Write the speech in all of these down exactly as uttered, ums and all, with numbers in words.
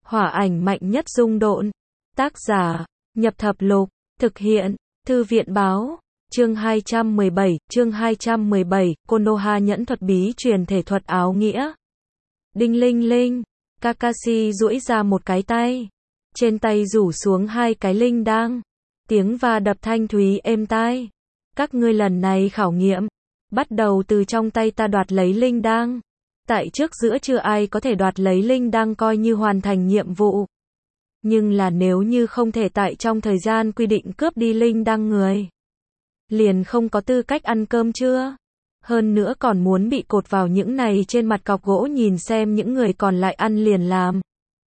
Hỏa ảnh mạnh nhất dung độn. Tác giả, Nhập Thập Lục. Thực hiện, Thư viện báo. Chương hai trăm mười bảy, chương hai trăm mười bảy, Konoha nhẫn thuật bí truyền thể thuật áo nghĩa. Đinh linh linh, Kakashi duỗi ra một cái tay. Trên tay rủ xuống hai cái linh đang. Tiếng va đập thanh thúy êm tai. Các ngươi lần này khảo nghiệm, bắt đầu từ trong tay ta đoạt lấy linh đang. Tại trước giữa chưa ai có thể đoạt lấy linh đang coi như hoàn thành nhiệm vụ. Nhưng là nếu như không thể tại trong thời gian quy định cướp đi linh đang người, liền không có tư cách ăn cơm chưa? Hơn nữa còn muốn bị cột vào những này trên mặt cọc gỗ nhìn xem những người còn lại ăn liền làm.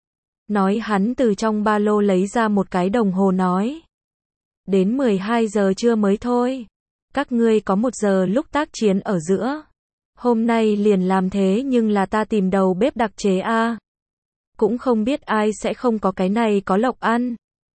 Nói hắn từ trong ba lô lấy ra một cái đồng hồ nói. Đến mười hai giờ trưa mới thôi. Các ngươi có một giờ lúc tác chiến ở giữa. Hôm nay liền làm thế nhưng là ta tìm đầu bếp đặc chế a. Cũng không biết ai sẽ không có cái này có lộc ăn.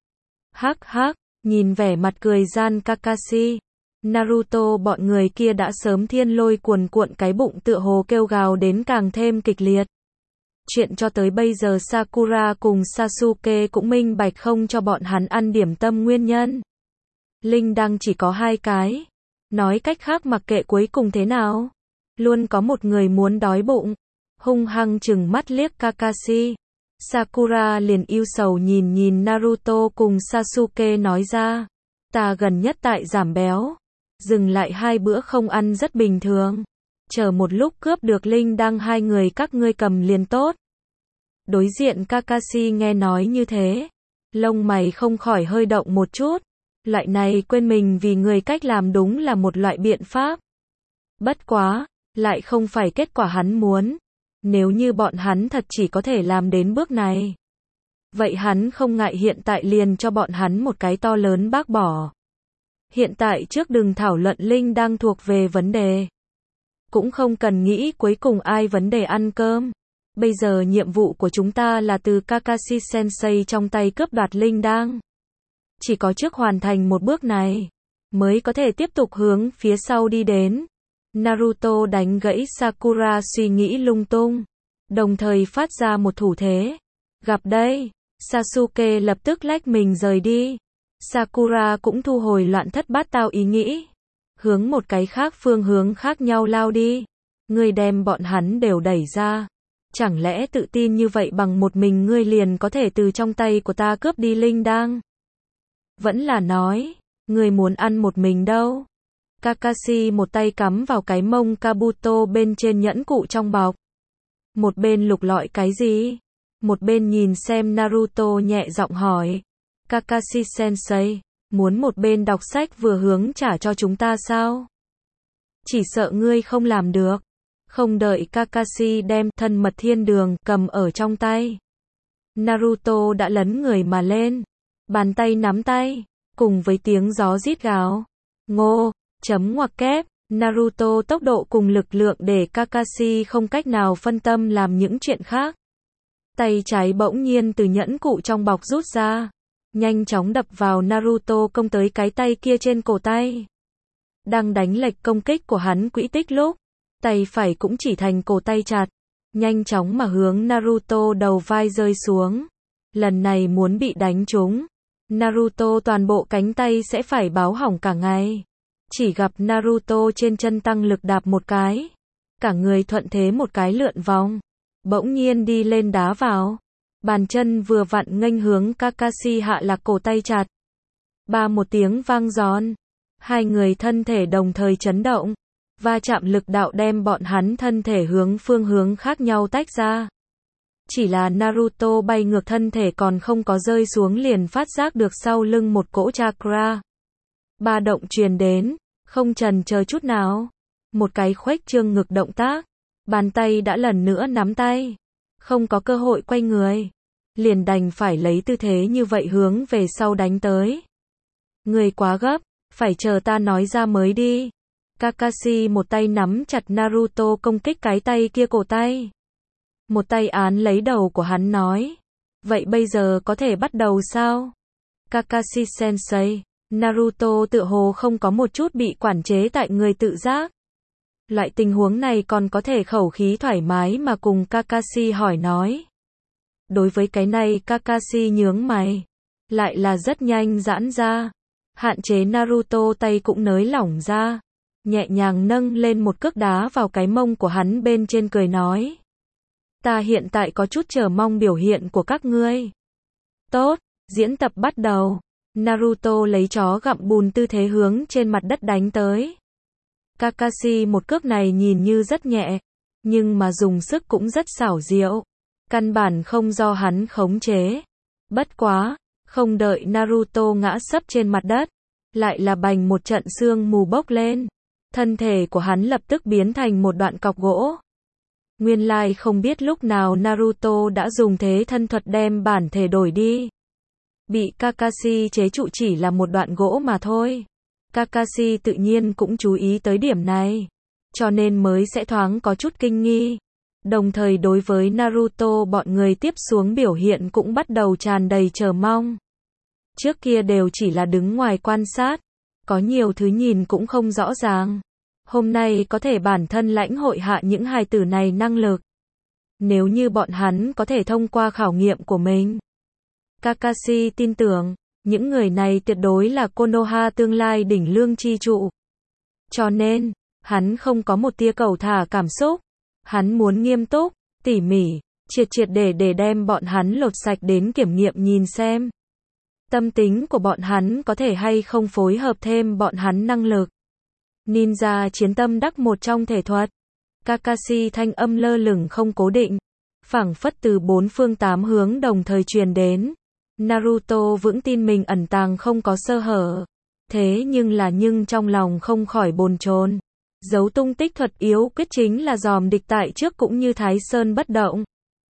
Hắc hắc, nhìn vẻ mặt cười gian Kakashi. Naruto bọn người kia đã sớm thiên lôi cuồn cuộn cái bụng tựa hồ kêu gào đến càng thêm kịch liệt. Chuyện cho tới bây giờ Sakura cùng Sasuke cũng minh bạch không cho bọn hắn ăn điểm tâm nguyên nhân. Linh đăng chỉ có hai cái. Nói cách khác mặc kệ cuối cùng thế nào, luôn có một người muốn đói bụng. Hung hăng chừng mắt liếc Kakashi. Sakura liền ưu sầu nhìn nhìn Naruto cùng Sasuke nói ra. Ta gần nhất tại giảm béo. Dừng lại hai bữa không ăn rất bình thường. Chờ một lúc cướp được linh đăng hai người các ngươi cầm liền tốt. Đối diện Kakashi nghe nói như thế. Lông mày không khỏi hơi động một chút. Loại này quên mình vì người cách làm đúng là một loại biện pháp. Bất quá, lại không phải kết quả hắn muốn. Nếu như bọn hắn thật chỉ có thể làm đến bước này, vậy hắn không ngại hiện tại liền cho bọn hắn một cái to lớn bác bỏ. Hiện tại trước đừng thảo luận linh đang thuộc về vấn đề. Cũng không cần nghĩ cuối cùng ai vấn đề ăn cơm. Bây giờ nhiệm vụ của chúng ta là từ Kakashi Sensei trong tay cướp đoạt linh đang. Chỉ có trước hoàn thành một bước này, mới có thể tiếp tục hướng phía sau đi đến. Naruto đánh gãy Sakura suy nghĩ lung tung, đồng thời phát ra một thủ thế. Gặp đây, Sasuke lập tức lách mình rời đi. Sakura cũng thu hồi loạn thất bát tao ý nghĩ, hướng một cái khác phương hướng khác nhau lao đi. Ngươi đem bọn hắn đều đẩy ra. Chẳng lẽ tự tin như vậy bằng một mình ngươi liền có thể từ trong tay của ta cướp đi linh đang? Vẫn là nói, ngươi muốn ăn một mình đâu? Kakashi một tay cắm vào cái mông Kabuto bên trên nhẫn cụ trong bọc. Một bên lục lọi cái gì? Một bên nhìn xem Naruto nhẹ giọng hỏi. Kakashi Sensei, muốn một bên đọc sách vừa hướng trả cho chúng ta sao? Chỉ sợ ngươi không làm được. Không đợi Kakashi đem thân mật thiên đường cầm ở trong tay. Naruto đã lấn người mà lên. Bàn tay nắm tay, cùng với tiếng gió rít gào. Ngô, chấm ngoặc kép, Naruto tốc độ cùng lực lượng để Kakashi không cách nào phân tâm làm những chuyện khác. Tay trái bỗng nhiên từ nhẫn cụ trong bọc rút ra. Nhanh chóng đập vào Naruto công tới cái tay kia trên cổ tay. Đang đánh lệch công kích của hắn quỹ tích lúc. Tay phải cũng chỉ thành cổ tay chặt. Nhanh chóng mà hướng Naruto đầu vai rơi xuống. Lần này muốn bị đánh trúng, Naruto toàn bộ cánh tay sẽ phải báo hỏng cả ngày. Chỉ gặp Naruto trên chân tăng lực đạp một cái. Cả người thuận thế một cái lượn vòng. Bỗng nhiên đi lên đá vào. Bàn chân vừa vặn nghênh hướng Kakashi hạ lạc cổ tay chặt. Ba một tiếng vang giòn. Hai người thân thể đồng thời chấn động. Va chạm lực đạo đem bọn hắn thân thể hướng phương hướng khác nhau tách ra. Chỉ là Naruto bay ngược thân thể còn không có rơi xuống liền phát giác được sau lưng một cỗ chakra. Ba động truyền đến, không chần chờ chút nào. Một cái khuếch trương ngực động tác. Bàn tay đã lần nữa nắm tay. Không có cơ hội quay người. Liền đành phải lấy tư thế như vậy hướng về sau đánh tới. Người quá gấp, phải chờ ta nói ra mới đi. Kakashi một tay nắm chặt Naruto công kích cái tay kia cổ tay. Một tay án lấy đầu của hắn nói. Vậy bây giờ có thể bắt đầu sao? Kakashi Sensei, Naruto tựa hồ không có một chút bị quản chế tại người tự giác. Loại tình huống này còn có thể khẩu khí thoải mái mà cùng Kakashi hỏi nói. Đối với cái này Kakashi nhướng mày. Lại là rất nhanh giãn ra. Hạn chế Naruto tay cũng nới lỏng ra. Nhẹ nhàng nâng lên một cước đá vào cái mông của hắn bên trên cười nói. Ta hiện tại có chút chờ mong biểu hiện của các ngươi. Tốt, diễn tập bắt đầu. Naruto lấy chó gặm bùn tư thế hướng trên mặt đất đánh tới. Kakashi một cước này nhìn như rất nhẹ, nhưng mà dùng sức cũng rất xảo diệu. Căn bản không do hắn khống chế. Bất quá, không đợi Naruto ngã sấp trên mặt đất, lại là bành một trận sương mù bốc lên. Thân thể của hắn lập tức biến thành một đoạn cọc gỗ. Nguyên lai không biết lúc nào Naruto đã dùng thế thân thuật đem bản thể đổi đi. Bị Kakashi chế trụ chỉ là một đoạn gỗ mà thôi. Kakashi tự nhiên cũng chú ý tới điểm này, cho nên mới sẽ thoáng có chút kinh nghi. Đồng thời đối với Naruto bọn người tiếp xuống biểu hiện cũng bắt đầu tràn đầy chờ mong. Trước kia đều chỉ là đứng ngoài quan sát, có nhiều thứ nhìn cũng không rõ ràng. Hôm nay có thể bản thân lãnh hội hạ những hài tử này năng lực. Nếu như bọn hắn có thể thông qua khảo nghiệm của mình. Kakashi tin tưởng, những người này tuyệt đối là Konoha tương lai đỉnh lương chi trụ. Cho nên, hắn không có một tia cầu thả cảm xúc. Hắn muốn nghiêm túc, tỉ mỉ, triệt triệt để để đem bọn hắn lột sạch đến kiểm nghiệm nhìn xem. Tâm tính của bọn hắn có thể hay không phối hợp thêm bọn hắn năng lực. Ninja chiến tâm đắc một trong thể thuật. Kakashi thanh âm lơ lửng không cố định, phảng phất từ bốn phương tám hướng đồng thời truyền đến. Naruto vững tin mình ẩn tàng không có sơ hở. Thế nhưng là nhưng trong lòng không khỏi bồn chồn. Giấu tung tích thuật yếu quyết chính là dòm địch tại trước cũng như Thái Sơn bất động.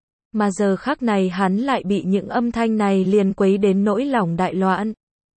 Mà giờ khắc này hắn lại bị những âm thanh này liền quấy đến nỗi lòng đại loạn.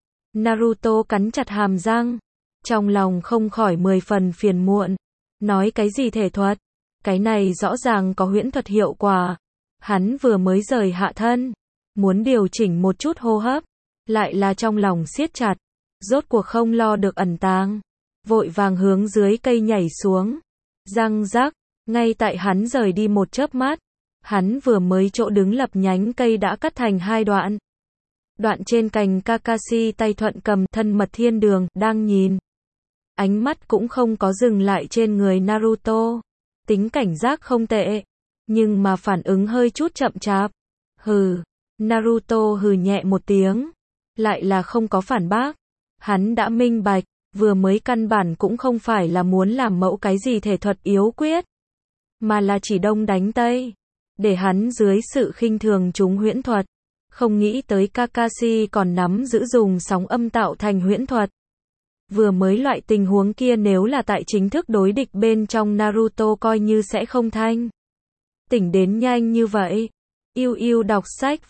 Naruto cắn chặt hàm răng. Trong lòng không khỏi mười phần phiền muộn. Nói cái gì thể thuật? Cái này rõ ràng có huyễn thuật hiệu quả. Hắn vừa mới rời hạ thân. Muốn điều chỉnh một chút hô hấp. Lại là trong lòng siết chặt. Rốt cuộc không lo được ẩn tàng. Vội vàng hướng dưới cây nhảy xuống. Răng rắc. Ngay tại hắn rời đi một chớp mắt. Hắn vừa mới chỗ đứng lập nhánh cây đã cắt thành hai đoạn. Đoạn trên cành Kakashi tay thuận cầm thân mật thiên đường đang nhìn. Ánh mắt cũng không có dừng lại trên người Naruto. Tính cảnh giác không tệ. Nhưng mà phản ứng hơi chút chậm chạp. Hừ. Naruto hừ nhẹ một tiếng. Lại là không có phản bác. Hắn đã minh bạch. Vừa mới căn bản cũng không phải là muốn làm mẫu cái gì thể thuật yếu quyết. Mà là chỉ đông đánh tây. Để hắn dưới sự khinh thường chúng huyễn thuật. Không nghĩ tới Kakashi còn nắm giữ dùng sóng âm tạo thành huyễn thuật. Vừa mới loại tình huống kia nếu là tại chính thức đối địch bên trong Naruto coi như sẽ không thanh. Tỉnh đến nhanh như vậy. Yêu yêu đọc sách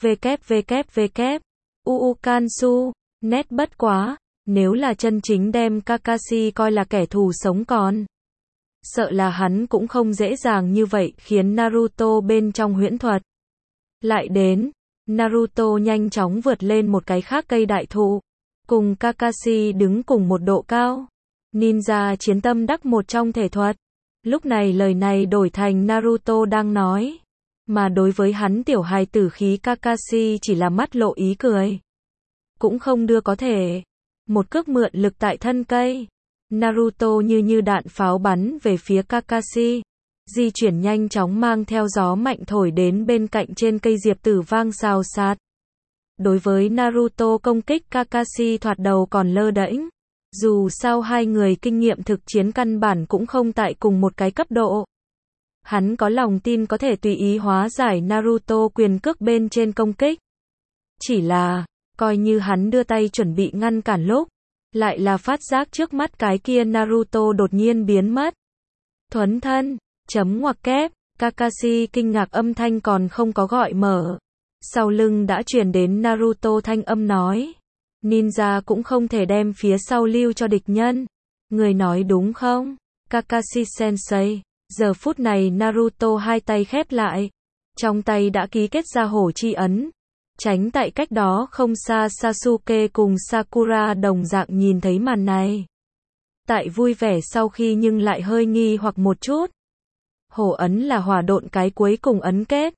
www. Uukansu. Nét bất quá. Nếu là chân chính đem Kakashi coi là kẻ thù sống còn. Sợ là hắn cũng không dễ dàng như vậy khiến Naruto bên trong huyễn thuật. Lại đến. Naruto nhanh chóng vượt lên một cái khác cây đại thụ. Cùng Kakashi đứng cùng một độ cao. Ninja chiến tâm đắc một trong thể thuật. Lúc này lời này đổi thành Naruto đang nói. Mà đối với hắn tiểu hài tử khí Kakashi chỉ là mắt lộ ý cười. Cũng không đưa có thể. Một cước mượn lực tại thân cây. Naruto như như đạn pháo bắn về phía Kakashi. Di chuyển nhanh chóng mang theo gió mạnh thổi đến bên cạnh trên cây diệp tử vang xào xạc. Đối với Naruto công kích Kakashi thoạt đầu còn lơ đễnh. Dù sao hai người kinh nghiệm thực chiến căn bản cũng không tại cùng một cái cấp độ. Hắn có lòng tin có thể tùy ý hóa giải Naruto quyền cước bên trên công kích. Chỉ là, coi như hắn đưa tay chuẩn bị ngăn cản lúc, lại là phát giác trước mắt cái kia Naruto đột nhiên biến mất. Thuấn thân, chấm ngoặc kép, Kakashi kinh ngạc âm thanh còn không có gọi mở. Sau lưng đã truyền đến Naruto thanh âm nói. Ninja cũng không thể đem phía sau lưu cho địch nhân. Người nói đúng không? Kakashi sensei. Giờ phút này Naruto hai tay khép lại. Trong tay đã ký kết ra hổ chi ấn. Tránh tại cách đó không xa Sasuke cùng Sakura đồng dạng nhìn thấy màn này. Tại vui vẻ sau khi nhưng lại hơi nghi hoặc một chút. Hổ ấn là hỏa độn cái cuối cùng ấn kết.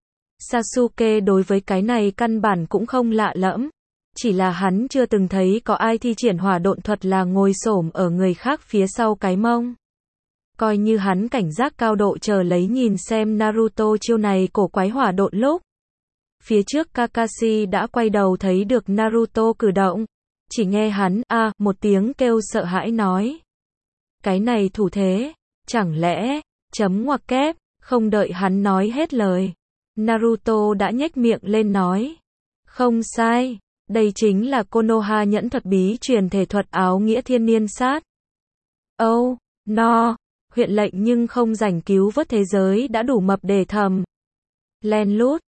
Sasuke đối với cái này căn bản cũng không lạ lẫm. Chỉ là hắn chưa từng thấy có ai thi triển hỏa độn thuật là ngồi xổm ở người khác phía sau cái mông. Coi như hắn cảnh giác cao độ chờ lấy nhìn xem Naruto chiêu này cổ quái hỏa độn lúc. Phía trước Kakashi đã quay đầu thấy được Naruto cử động. Chỉ nghe hắn, a, à, một tiếng kêu sợ hãi nói. Cái này thủ thế, chẳng lẽ, chấm ngoặc kép, không đợi hắn nói hết lời. Naruto đã nhếch miệng lên nói. Không sai, đây chính là Konoha nhẫn thuật bí truyền thể thuật áo nghĩa thiên niên sát. Oh, no, huyện lệnh nhưng không rảnh cứu vớt thế giới đã đủ mập để thầm. Len lút,